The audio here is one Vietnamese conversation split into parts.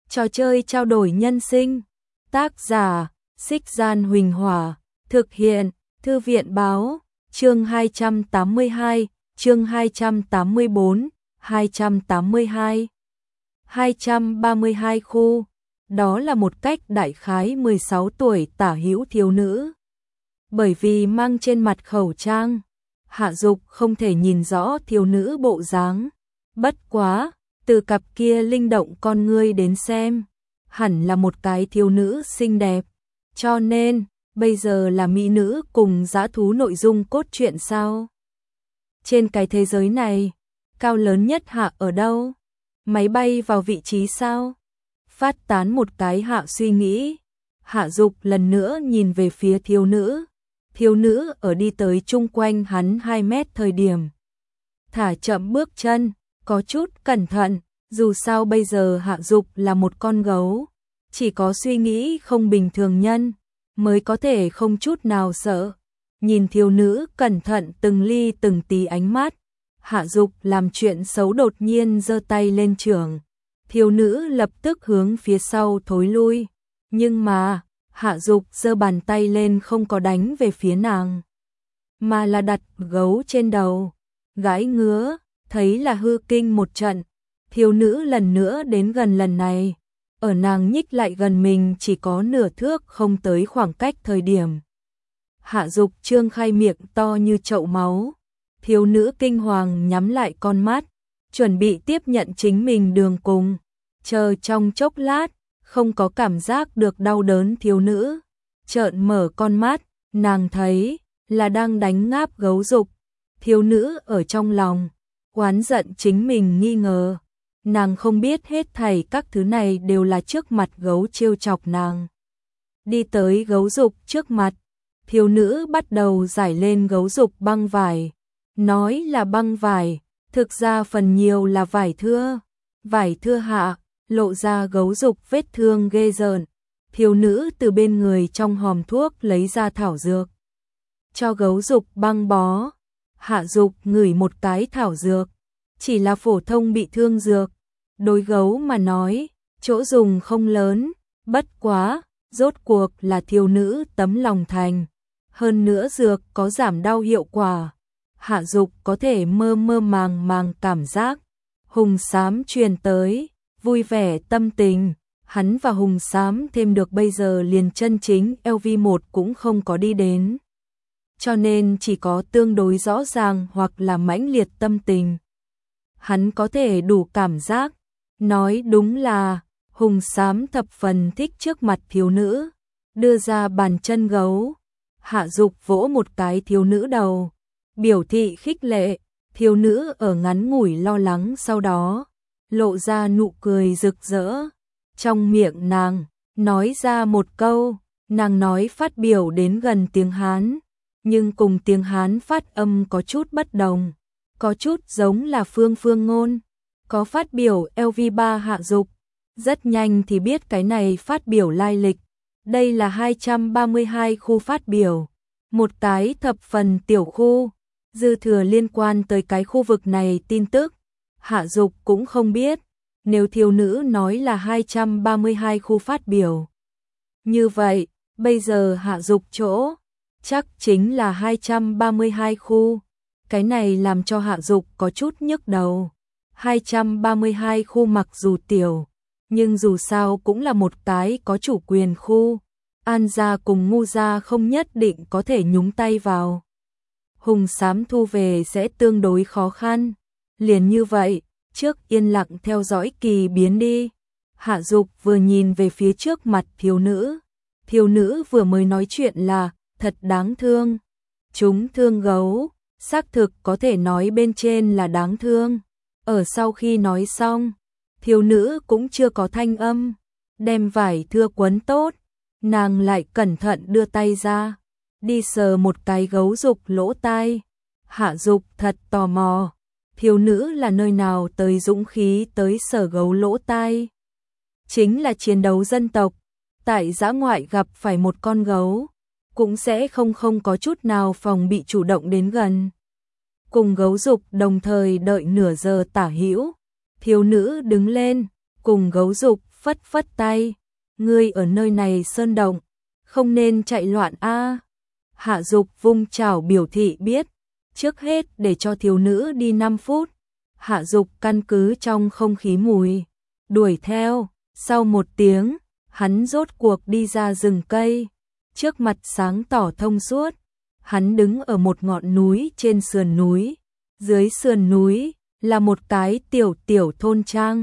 Trò chơi trao đổi nhân sinh. Tác giả: Xích Gian Huỳnh Hỏa. Thực hiện: Thư viện Báo. Chương 282, chương 284, 282. 232 khu. Đó là một cách đại khái 16 tuổi tả hữu thiếu nữ. Bởi vì mang trên mặt khẩu trang, Hạ Dục không thể nhìn rõ thiếu nữ bộ dáng. Bất quá, từ cặp kia linh động con ngươi đến xem, hẳn là một cái thiếu nữ xinh đẹp. Cho nên, bây giờ là mỹ nữ cùng dã thú nội dung cốt truyện sao? Trên cái thế giới này, cao lớn nhất hạ ở đâu? Máy bay vào vị trí sao? Phát tán một cái hạ suy nghĩ. Hạ Dục lần nữa nhìn về phía thiếu nữ. Thiếu nữ ở đi tới chung quanh hắn 2 mét thời điểm. Thả chậm bước chân, có chút cẩn thận, dù sao bây giờ Hạ Dục là một con gấu. Chỉ có suy nghĩ không bình thường nhân, mới có thể không chút nào sợ. Nhìn thiếu nữ cẩn thận từng ly từng tí ánh mắt, Hạ Dục làm chuyện xấu đột nhiên giơ tay lên chưởng. Thiếu nữ lập tức hướng phía sau thối lui. Nhưng mà, Hạ Dục giơ bàn tay lên không có đánh về phía nàng, mà là đặt gấu trên đầu. Gãi ngứa, thấy là hư kinh một trận. Thiếu nữ lần nữa đến gần lần này. Ở nàng nhích lại gần mình chỉ có nửa thước không tới khoảng cách thời điểm. Hạ Dục trương khai miệng to như chậu máu. Thiếu nữ kinh hoàng nhắm lại con mắt, chuẩn bị tiếp nhận chính mình đường cùng. Chờ trong chốc lát, không có cảm giác được đau đớn thiếu nữ. Trợn mở con mắt, nàng thấy là đang đánh ngáp gấu Dục. Thiếu nữ ở trong lòng, oán giận chính mình nghi ngờ. Nàng không biết hết thảy các thứ này đều là trước mặt gấu trêu chọc nàng. Đi tới gấu Dục trước mặt, thiếu nữ bắt đầu giải lên gấu Dục băng vải. Nói là băng vải, thực ra phần nhiều là vải thưa. Vải thưa hạ, lộ ra gấu Dục vết thương ghê rợn. Thiếu nữ từ bên người trong hòm thuốc lấy ra thảo dược, cho gấu Dục băng bó. Hạ Dục ngửi một cái thảo dược, chỉ là phổ thông bị thương dược. Đối gấu mà nói, chỗ dùng không lớn, bất quá, rốt cuộc là thiếu nữ tấm lòng thành. Hơn nữa dược có giảm đau hiệu quả. Hạ Dục có thể mơ mơ màng màng cảm giác. Hùng Xám truyền tới, vui vẻ tâm tình. Hắn và Hùng Xám thêm được bây giờ liền chân chính LV1 cũng không có đi đến. Cho nên chỉ có tương đối rõ ràng hoặc là mãnh liệt tâm tình. Hắn có thể đủ cảm giác. Nói đúng là, Hùng Xám thập phần thích trước mặt thiếu nữ. Đưa ra bàn chân gấu. Hạ Dục vỗ một cái thiếu nữ đầu, biểu thị khích lệ. Thiếu nữ ở ngắn ngủi lo lắng sau đó, lộ ra nụ cười rực rỡ. Trong miệng nàng, nói ra một câu, nàng nói phát biểu đến gần tiếng Hán, nhưng cùng tiếng Hán phát âm có chút bất đồng, có chút giống là phương ngôn. Có phát biểu LV3 Hạ Dục, rất nhanh thì biết cái này phát biểu lai lịch. Đây là 232 khu phát biểu, một cái thập phần tiểu khu, dư thừa liên quan tới cái khu vực này tin tức. Hạ Dục cũng không biết, nếu thiếu nữ nói là 232 khu phát biểu. Như vậy, bây giờ Hạ Dục chỗ, chắc chính là 232 khu. Cái này làm cho Hạ Dục có chút nhức đầu. 232 khu mặc dù tiểu, nhưng dù sao cũng là một cái có chủ quyền khu. An gia cùng Ngu gia không nhất định có thể nhúng tay vào. Hùng Xám thu về sẽ tương đối khó khăn. Liền như vậy, trước yên lặng theo dõi kỳ biến đi. Hạ Dục vừa nhìn về phía trước mặt thiếu nữ. Thiếu nữ vừa mới nói chuyện là thật đáng thương. Chúng thương gấu, xác thực có thể nói bên trên là đáng thương. Ở sau khi nói xong, thiếu nữ cũng chưa có thanh âm, đem vải thưa quấn tốt, nàng lại cẩn thận đưa tay ra, đi sờ một cái gấu Dục lỗ tai. Hạ Dục thật tò mò, thiếu nữ là nơi nào tới dũng khí tới sờ gấu lỗ tai. Chính là chiến đấu dân tộc, tại dã ngoại gặp phải một con gấu, cũng sẽ không có chút nào phòng bị chủ động đến gần. Cùng gấu Dục đồng thời đợi nửa giờ tả hữu, thiếu nữ đứng lên, cùng gấu Dục phất phất tay, ngươi ở nơi này sơn động, không nên chạy loạn a. Hạ Dục vung chảo biểu thị biết, trước hết để cho thiếu nữ đi 5 phút. Hạ Dục căn cứ trong không khí mùi, đuổi theo, sau 1 tiếng, hắn rốt cuộc đi ra rừng cây, trước mặt sáng tỏ thông suốt, hắn đứng ở một ngọn núi trên sườn núi, dưới sườn núi là một cái tiểu thôn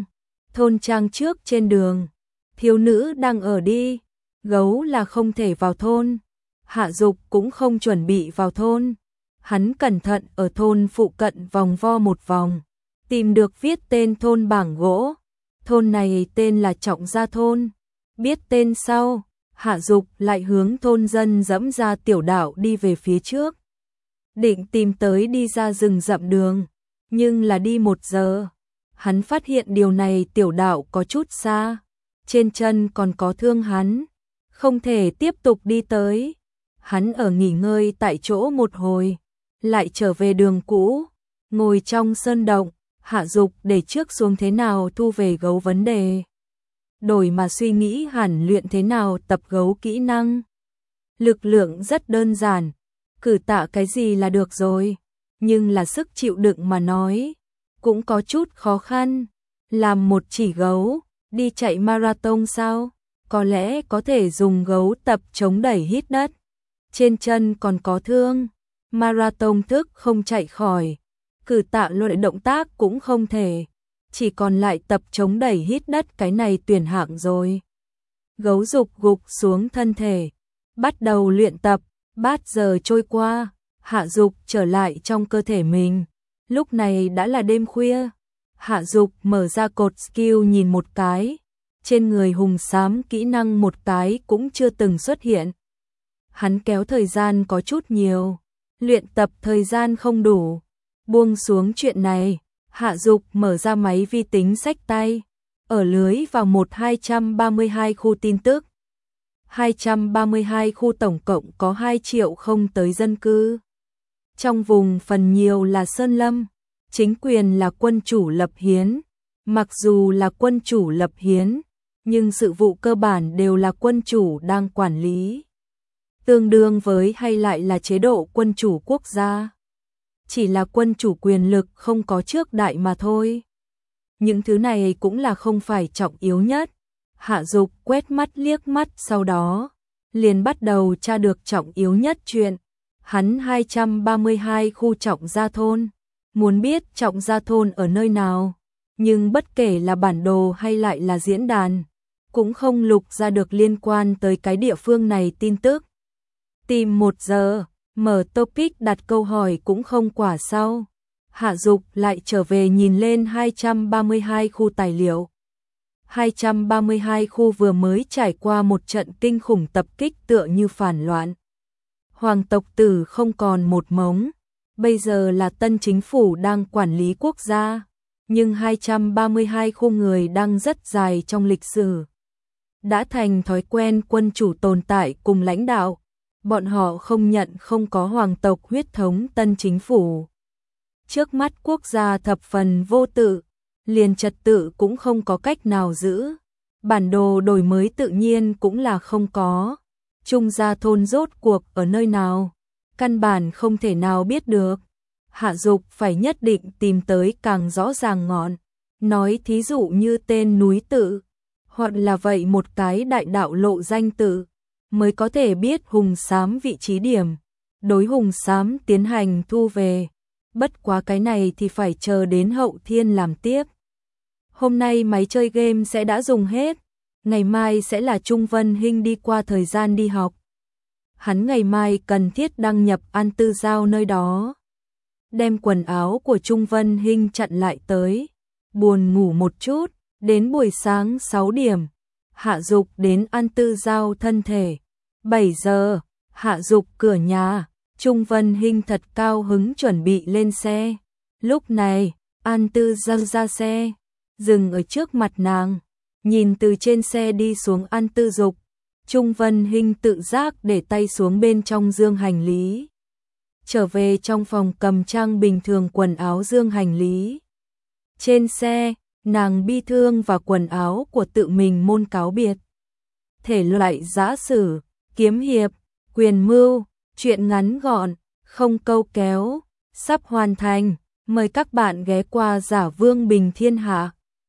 trang trước trên đường, thiếu nữ đang ở đi, gấu là không thể vào thôn, Hạ Dục cũng không chuẩn bị vào thôn, hắn cẩn thận ở thôn phụ cận vòng vo một vòng, tìm được viết tên thôn bảng gỗ, thôn này tên là Trọng Gia thôn, biết tên sau, Hạ Dục lại hướng thôn dân dẫm ra tiểu đạo đi về phía trước, định tìm tới đi ra rừng rậm đường, nhưng là đi 1 giờ, hắn phát hiện điều này tiểu đạo có chút xa, trên chân còn có thương hắn, không thể tiếp tục đi tới, hắn ở nghỉ ngơi tại chỗ một hồi, lại trở về đường cũ, ngồi trong sơn động, Hạ Dục để trước xuống thế nào thu về gấu vấn đề. Đổi mà suy nghĩ hẳn luyện thế nào tập gấu kỹ năng. Lực lượng rất đơn giản, cử tạ cái gì là được rồi, nhưng là sức chịu đựng mà nói, cũng có chút khó khăn. Làm một chỉ gấu, đi chạy marathon sao? Có lẽ có thể dùng gấu tập chống đẩy hít đất. Trên chân còn có thương, marathon thức không chạy khỏi, cử tạ loại động tác cũng không thể. Chỉ còn lại tập chống đẩy hít đất cái này tuyển hạng rồi. Gấu dục gục xuống thân thể, bắt đầu luyện tập, 3 giờ trôi qua, Hạ Dục trở lại trong cơ thể mình. Lúc này đã là đêm khuya, Hạ Dục mở ra cột skill nhìn một cái, trên người hùng xám kỹ năng một cái cũng chưa từng xuất hiện. Hắn kéo thời gian có chút nhiều, luyện tập thời gian không đủ, buông xuống chuyện này. Hạ Dục mở ra máy vi tính xách tay, ở lưới vào 232 khu tin tức. 232 khu tổng cộng có 2 triệu không tới dân cư. Trong vùng phần nhiều là sơn lâm, chính quyền là quân chủ lập hiến. Mặc dù là quân chủ lập hiến, nhưng sự vụ cơ bản đều là quân chủ đang quản lý. Tương đương với hay lại là chế độ quân chủ quốc gia. Chỉ là quân chủ quyền lực không có trước đại mà thôi. Những thứ này cũng là không phải trọng yếu nhất. Hạ Dục quét mắt liếc mắt sau đó, liền bắt đầu tra được trọng yếu nhất chuyện. Hắn 232 khu Trọng Gia thôn, muốn biết Trọng Gia thôn ở nơi nào, nhưng bất kể là bản đồ hay lại là diễn đàn, cũng không lục ra được liên quan tới cái địa phương này tin tức. Tìm 1 giờ, mở topic đặt câu hỏi cũng không quả sau. Hạ Dục lại trở về nhìn lên 232 khu tài liệu. 232 khu vừa mới trải qua một trận kinh khủng tập kích tựa như phản loạn. Hoàng tộc tử không còn một mống, bây giờ là tân chính phủ đang quản lý quốc gia, nhưng 232 khu người đang rất dài trong lịch sử. Đã thành thói quen quân chủ tồn tại cùng lãnh đạo, bọn họ không nhận không có hoàng tộc huyết thống tân chính phủ. Trước mắt quốc gia thập phần vô tự, liền trật tự cũng không có cách nào giữ, bản đồ đổi mới tự nhiên cũng là không có. Trung Gia thôn rốt cuộc ở nơi nào, căn bản không thể nào biết được. Hạ Dục phải nhất định tìm tới càng rõ ràng ngọn, nói thí dụ như tên núi tự, hoặc là vậy một cái đại đạo lộ danh tự, mới có thể biết hùng xám vị trí điểm, đối hùng xám tiến hành thu về. Bất quá cái này thì phải chờ đến hậu thiên làm tiếp. Hôm nay máy chơi game sẽ đã dùng hết, ngày mai sẽ là Trung Vân Hinh đi qua thời gian đi học. Hắn ngày mai cần thiết đăng nhập An Tư Giao nơi đó. Đem quần áo của Trung Vân Hinh chặn lại tới, buồn ngủ một chút, đến buổi sáng 6 điểm. Hạ Dục đến An Tư Giao thân thể. 7 giờ, Hạ Dục cửa nhà, Trung Vân Hinh thật cao hứng chuẩn bị lên xe. Lúc này, An Tư Giao ra xe, dừng ở trước mặt nàng, nhìn từ trên xe đi xuống An Tư Dục. Trung Vân Hinh tự giác để tay xuống bên trong dương hành lý. Trở về trong phòng cầm trang bình thường quần áo dương hành lý. Trên xe, nàng bi thương và quần áo của tự mình môn cáo biệt. Thể loại giã sử, kiếm hiệp, quyền mưu, truyện ngắn gọn, không câu kéo, sắp hoàn thành. Mời các bạn ghé qua Giả Vương Bình Thiên Hạ.